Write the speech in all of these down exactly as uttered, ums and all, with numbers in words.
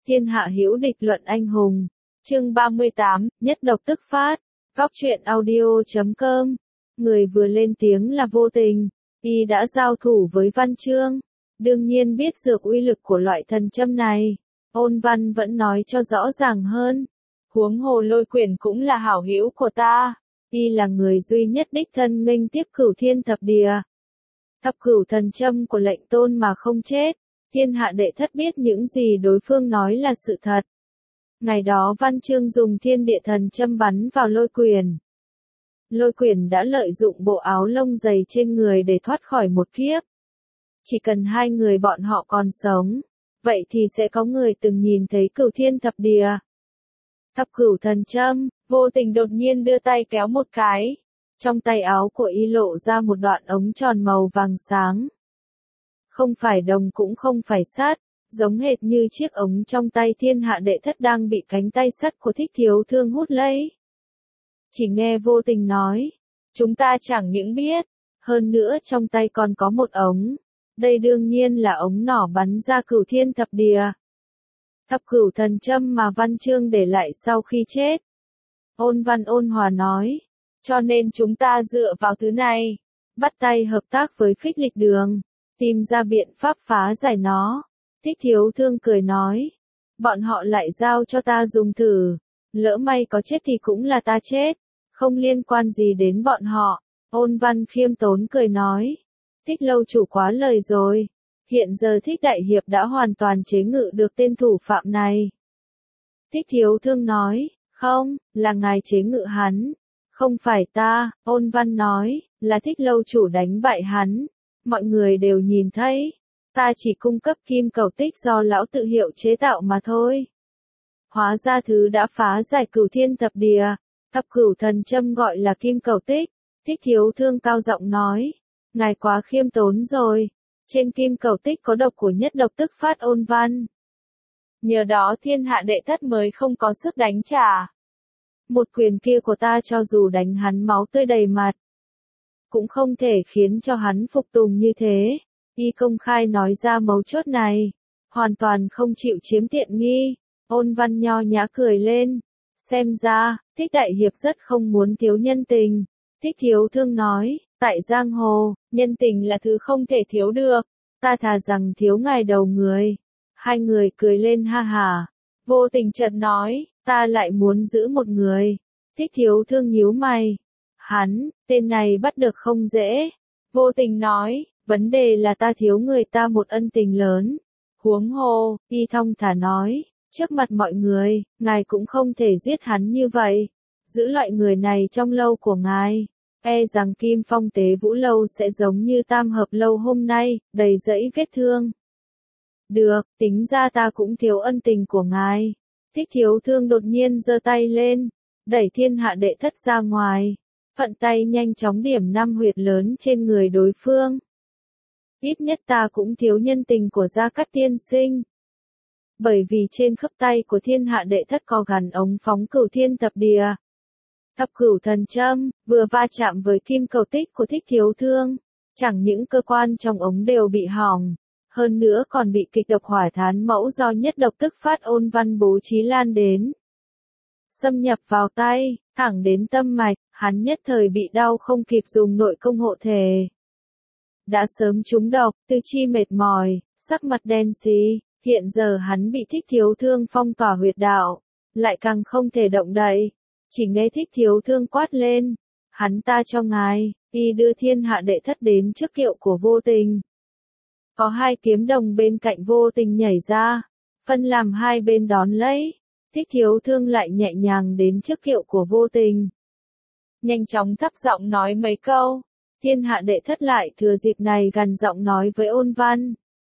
Thiên hạ hữu địch luận anh hùng. Chương ba mươi tám, nhất độc tức phát. Góc truyện audio chấm com. Người vừa lên tiếng là Vô Tình. Y đã giao thủ với Văn Chương. Đương nhiên biết dược uy lực của loại thần châm này. Ôn Văn vẫn nói cho rõ ràng hơn. Huống hồ Lôi Quyển cũng là hảo hữu của ta. Y là người duy nhất đích thân nghênh tiếp Cửu Thiên Thập Địa. Thập cửu thần châm của lệnh tôn mà không chết. Thiên hạ đệ thất biết những gì đối phương nói là sự thật. Ngày đó Văn Chương dùng thiên địa thần châm bắn vào Lôi Quyển. Lôi Quyển đã lợi dụng bộ áo lông dày trên người để thoát khỏi một kiếp. Chỉ cần hai người bọn họ còn sống, vậy thì sẽ có người từng nhìn thấy Cửu Thiên Thập Địa. Thập cửu thần châm, Vô Tình đột nhiên đưa tay kéo một cái. Trong tay áo của y lộ ra một đoạn ống tròn màu vàng sáng. Không phải đồng cũng không phải sắt, giống hệt như chiếc ống trong tay thiên hạ đệ thất đang bị cánh tay sắt của Thích Thiếu Thương hút lấy. Chỉ nghe Vô Tình nói, chúng ta chẳng những biết, hơn nữa trong tay còn có một ống. Đây đương nhiên là ống nỏ bắn ra Cửu Thiên Thập Địa. Thập cửu thần châm mà Văn Chương để lại sau khi chết. Ôn Văn ôn hòa nói, cho nên chúng ta dựa vào thứ này, bắt tay hợp tác với Phích Lịch Đường, tìm ra biện pháp phá giải nó. Thích Thiếu Thương cười nói, bọn họ lại giao cho ta dùng thử, lỡ may có chết thì cũng là ta chết, không liên quan gì đến bọn họ. Ôn Văn khiêm tốn cười nói, Thích lâu chủ quá lời rồi, hiện giờ Thích đại hiệp đã hoàn toàn chế ngự được tên thủ phạm này. Thích Thiếu Thương nói, không, là ngài chế ngự hắn, không phải ta. Ôn Văn nói, là Thích lâu chủ đánh bại hắn, mọi người đều nhìn thấy, ta chỉ cung cấp kim cầu tích do lão tự hiệu chế tạo mà thôi. Hóa ra thứ đã phá giải Cửu Thiên Thập Địa, thập cửu thần châm gọi là kim cầu tích. Thích Thiếu Thương cao giọng nói, ngài quá khiêm tốn rồi, trên kim cầu tích có độc của nhất độc tức phát. Ôn Văn, nhờ đó thiên hạ đệ thất mới không có sức đánh trả. Một quyền kia của ta cho dù đánh hắn máu tươi đầy mặt, cũng không thể khiến cho hắn phục tùng như thế. Y công khai nói ra mấu chốt này, hoàn toàn không chịu chiếm tiện nghi. Ôn Văn nho nhã cười lên, xem ra, Thích đại hiệp rất không muốn thiếu nhân tình. Thích Thiếu Thương nói, tại giang hồ, nhân tình là thứ không thể thiếu được, ta thà rằng thiếu ngài đầu người. Hai người cười lên ha hả. Vô Tình chợt nói, ta lại muốn giữ một người. Thích Thiếu Thương nhíu mày. Hắn, tên này bắt được không dễ. Vô Tình nói, vấn đề là ta thiếu người ta một ân tình lớn. Huống hồ, y thong thả nói, trước mặt mọi người, ngài cũng không thể giết hắn như vậy. Giữ loại người này trong lâu của ngài, e rằng Kim Phong Tế Vũ lâu sẽ giống như Tam Hợp lâu hôm nay, đầy rẫy vết thương. Được, tính ra ta cũng thiếu ân tình của ngài. Thích Thiếu Thương đột nhiên giơ tay lên, đẩy thiên hạ đệ thất ra ngoài, vận tay nhanh chóng điểm năm huyệt lớn trên người đối phương. Ít nhất ta cũng thiếu nhân tình của Gia Cát tiên sinh. Bởi vì trên khớp tay của thiên hạ đệ thất có gắn ống phóng Cửu Thiên Thập Địa. Thập cửu thần châm, vừa va chạm với kim cầu tích của Thích Thiếu Thương, chẳng những cơ quan trong ống đều bị hỏng, hơn nữa còn bị kịch độc hỏa thán mẫu do nhất độc tức phát Ôn Văn bố trí lan đến. Xâm nhập vào tay, thẳng đến tâm mạch, hắn nhất thời bị đau không kịp dùng nội công hộ thể. Đã sớm trúng độc, tư chi mệt mỏi, sắc mặt đen xì, hiện giờ hắn bị Thích Thiếu Thương phong tỏa huyệt đạo, lại càng không thể động đậy. Chỉ nghe Thích Thiếu Thương quát lên, hắn ta cho ngài. Y đưa thiên hạ đệ thất đến trước kiệu của Vô Tình. Có hai kiếm đồng bên cạnh Vô Tình nhảy ra, phân làm hai bên đón lấy. Thích Thiếu Thương lại nhẹ nhàng đến trước kiệu của Vô Tình, nhanh chóng thấp giọng nói mấy câu. Thiên hạ đệ thất lại thừa dịp này gằn giọng nói với Ôn Văn,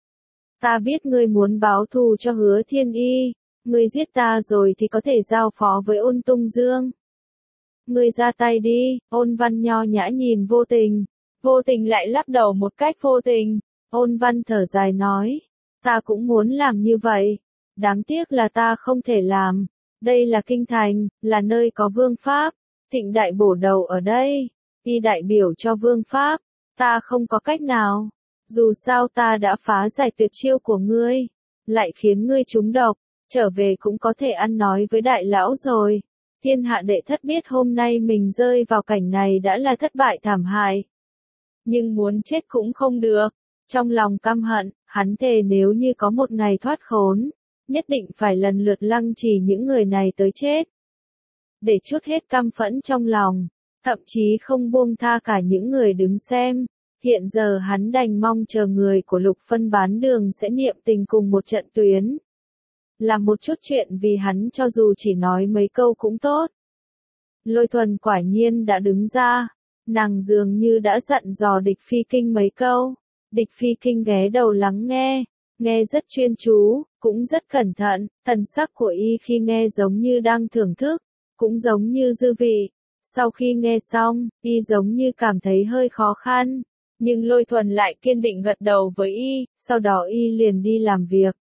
ta biết ngươi muốn báo thù cho Hứa Thiên Y, ngươi giết ta rồi thì có thể giao phó với Ôn Tung Dương. Ngươi ra tay đi. Ôn Văn nho nhã nhìn Vô Tình, Vô Tình lại lắc đầu một cách vô tình. Ôn Văn thở dài nói, ta cũng muốn làm như vậy, đáng tiếc là ta không thể làm. Đây là kinh thành, là nơi có vương pháp, Thịnh đại bổ đầu ở đây, y đại biểu cho vương pháp, ta không có cách nào. Dù sao ta đã phá giải tuyệt chiêu của ngươi, lại khiến ngươi trúng độc, trở về cũng có thể ăn nói với đại lão rồi. Thiên hạ đệ thất biết hôm nay mình rơi vào cảnh này đã là thất bại thảm hại. Nhưng muốn chết cũng không được. Trong lòng căm hận, hắn thề nếu như có một ngày thoát khốn, nhất định phải lần lượt lăng trì những người này tới chết. Để trút hết căm phẫn trong lòng, thậm chí không buông tha cả những người đứng xem. Hiện giờ hắn đành mong chờ người của Lục Phân bán đường sẽ niệm tình cùng một trận tuyến. Làm một chút chuyện vì hắn cho dù chỉ nói mấy câu cũng tốt. Lôi Thuần quả nhiên đã đứng ra, nàng dường như đã dặn dò Địch Phi Kinh mấy câu. Địch Phi Kinh ghé đầu lắng nghe, nghe rất chuyên chú, cũng rất cẩn thận, thần sắc của y khi nghe giống như đang thưởng thức, cũng giống như dư vị. Sau khi nghe xong, y giống như cảm thấy hơi khó khăn, nhưng Lôi Thuần lại kiên định gật đầu với y, sau đó y liền đi làm việc.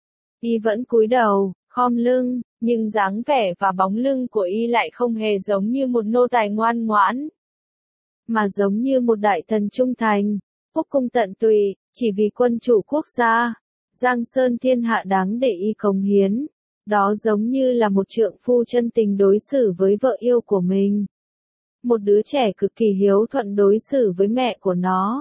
Y vẫn cúi đầu, khom lưng, nhưng dáng vẻ và bóng lưng của y lại không hề giống như một nô tài ngoan ngoãn, mà giống như một đại thần trung thành, phúc cung tận tụy, chỉ vì quân chủ quốc gia, giang sơn thiên hạ đáng để y cống hiến. Đó giống như là một trượng phu chân tình đối xử với vợ yêu của mình. Một đứa trẻ cực kỳ hiếu thuận đối xử với mẹ của nó.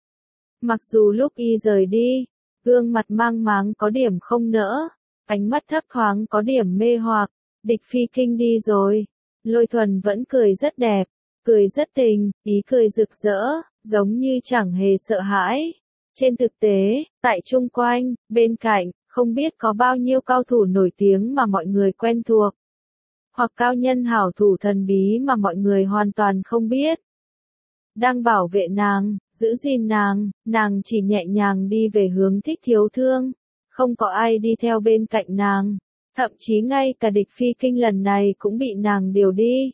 Mặc dù lúc y rời đi, gương mặt mang máng có điểm không nỡ, ánh mắt thấp thoáng có điểm mê hoặc, Địch Phi Kinh đi rồi. Lôi Thuần vẫn cười rất đẹp, cười rất tình, ý cười rực rỡ, giống như chẳng hề sợ hãi. Trên thực tế, tại chung quanh, bên cạnh, không biết có bao nhiêu cao thủ nổi tiếng mà mọi người quen thuộc. Hoặc cao nhân hảo thủ thần bí mà mọi người hoàn toàn không biết. Đang bảo vệ nàng, giữ gìn nàng, nàng chỉ nhẹ nhàng đi về hướng Thích Thiếu Thương. Không có ai đi theo bên cạnh nàng. Thậm chí ngay cả Địch Phi Kinh lần này cũng bị nàng điều đi.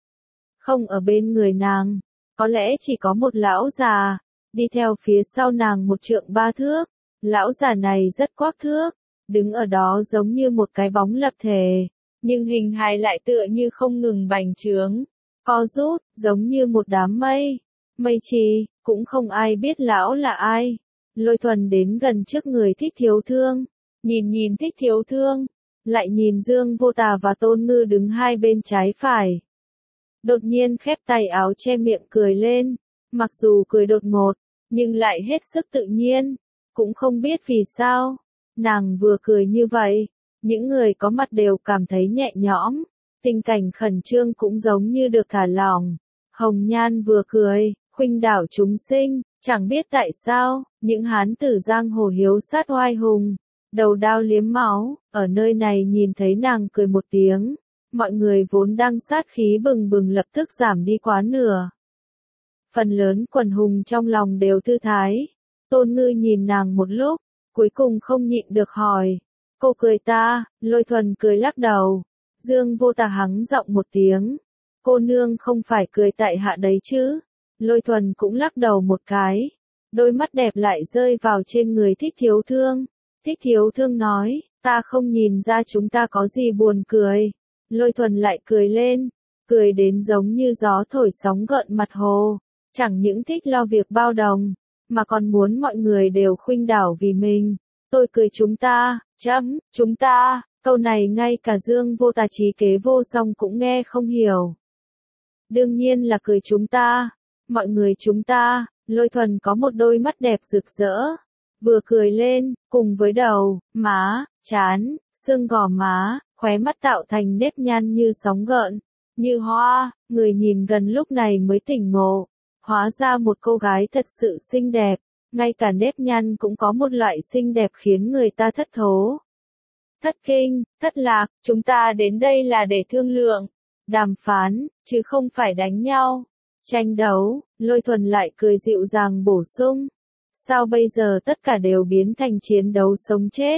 Không ở bên người nàng, có lẽ chỉ có một lão già, đi theo phía sau nàng một trượng ba thước. Lão già này rất quắc thước, đứng ở đó giống như một cái bóng lập thể, nhưng hình hài lại tựa như không ngừng bành trướng, co rút, giống như một đám mây. Mây trì, cũng không ai biết lão là ai. Lôi Thuần đến gần trước người Thích Thiếu Thương, nhìn nhìn Thích Thiếu Thương, lại nhìn Dương Vô Tà và Tôn Ngư đứng hai bên trái phải. Đột nhiên khép tay áo che miệng cười lên, mặc dù cười đột ngột, nhưng lại hết sức tự nhiên, cũng không biết vì sao. Nàng vừa cười như vậy, những người có mặt đều cảm thấy nhẹ nhõm, tình cảnh khẩn trương cũng giống như được thả lỏng. Hồng Nhan vừa cười, khuynh đảo chúng sinh, chẳng biết tại sao, những hán tử giang hồ hiếu sát oai hùng, đầu đao liếm máu, ở nơi này nhìn thấy nàng cười một tiếng, mọi người vốn đang sát khí bừng bừng lập tức giảm đi quá nửa. Phần lớn quần hùng trong lòng đều thư thái. Tôn Ngư nhìn nàng một lúc, cuối cùng không nhịn được hỏi, cô cười ta? Lôi Thuần cười lắc đầu. Dương Vô Tà hắng giọng một tiếng, cô nương không phải cười tại hạ đấy chứ? Lôi Thuần cũng lắc đầu một cái, đôi mắt đẹp lại rơi vào trên người Thích Thiếu Thương. Thích Thiếu Thương nói, ta không nhìn ra chúng ta có gì buồn cười. Lôi Thuần lại cười lên, cười đến giống như gió thổi sóng gợn mặt hồ, chẳng những thích lo việc bao đồng, mà còn muốn mọi người đều khuynh đảo vì mình. Tôi cười chúng ta, chấm, chúng ta, câu này ngay cả Dương Vô Tà trí kế vô song cũng nghe không hiểu. Đương nhiên là cười chúng ta, mọi người chúng ta. Lôi Thuần có một đôi mắt đẹp rực rỡ, vừa cười lên, cùng với đầu, má, trán, xương gò má, khóe mắt tạo thành nếp nhăn như sóng gợn, như hoa. Người nhìn gần lúc này mới tỉnh ngộ, hóa ra một cô gái thật sự xinh đẹp, ngay cả nếp nhăn cũng có một loại xinh đẹp khiến người ta thất thố. Thất kinh, thất lạc, chúng ta đến đây là để thương lượng, đàm phán, chứ không phải đánh nhau, tranh đấu. Lôi Thuần lại cười dịu dàng bổ sung, sao bây giờ tất cả đều biến thành chiến đấu sống chết?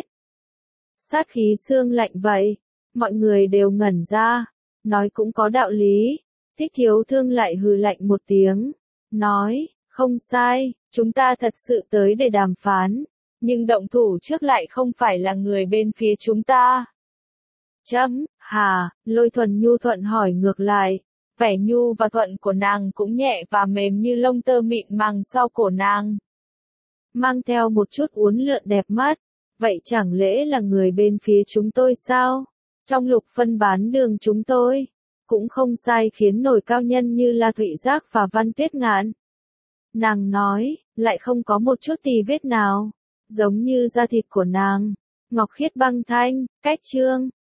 Sát khí xương lạnh vậy, mọi người đều ngẩn ra, nói cũng có đạo lý. Thích Thiếu Thương lại hừ lạnh một tiếng, nói, không sai, chúng ta thật sự tới để đàm phán, nhưng động thủ trước lại không phải là người bên phía chúng ta. Chấm, hà, Lôi Thuần nhu thuận hỏi ngược lại, vẻ nhu và thuận của nàng cũng nhẹ và mềm như lông tơ mịn màng sau cổ nàng, mang theo một chút uốn lượn đẹp mắt. Vậy chẳng lẽ là người bên phía chúng tôi sao? Trong lục phân bán đường chúng tôi, cũng không sai khiến nổi cao nhân như La Thụy Giác và Văn Tuyết Ngạn. Nàng nói, lại không có một chút tì vết nào, giống như da thịt của nàng. Ngọc Khiết băng thanh, cách chương.